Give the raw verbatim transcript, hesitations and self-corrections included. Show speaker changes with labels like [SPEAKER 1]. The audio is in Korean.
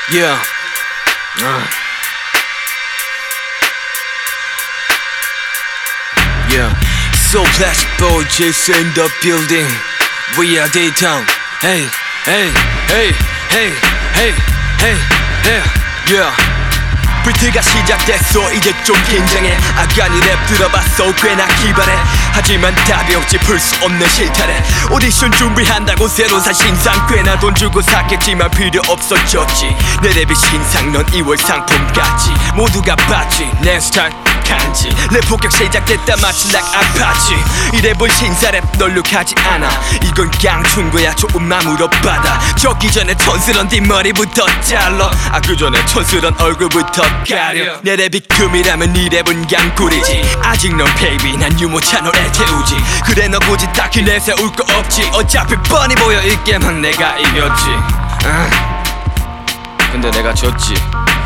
[SPEAKER 1] Yeah. Uh. Yeah. So Plastic Boy just in the building. We are D-Town. Hey, hey, hey, hey, hey, hey, hey. Yeah. 비트가 시작됐어. 이제 좀 긴장해. 아간이 랩 들어봤어. 꽤나 기발해. 하지만 답이 없지. 풀 수 없는 실타래. 오디션 준비한다고 새로 산 신상. 꽤나 돈 주고 샀겠지만 필요 없어졌지. 내 랩이 신상. 넌 이월 상품같이. 모두가 봤지 내 스타일 간지. 랩 폭격 시작됐다 마치 락 아파지. 이 랩은 신사랩 널룩하지 않아. 이건 강춘 거야. 조금만 물어봐다. 적기 전에 촌스런 뒷머리부터 잘라. 아 그 전에 촌스런 얼굴부터 가려. 내 랩이 금이라면 네 랩은 양꿀이지. 아직 넌 베이비 난 유모차 노래 태우지. 그래 너 굳이 딱히 내세울 거 없지. 어차피 뻔히 보여 이 게임은 내가 이겼지. 아. 근데 내가 졌지.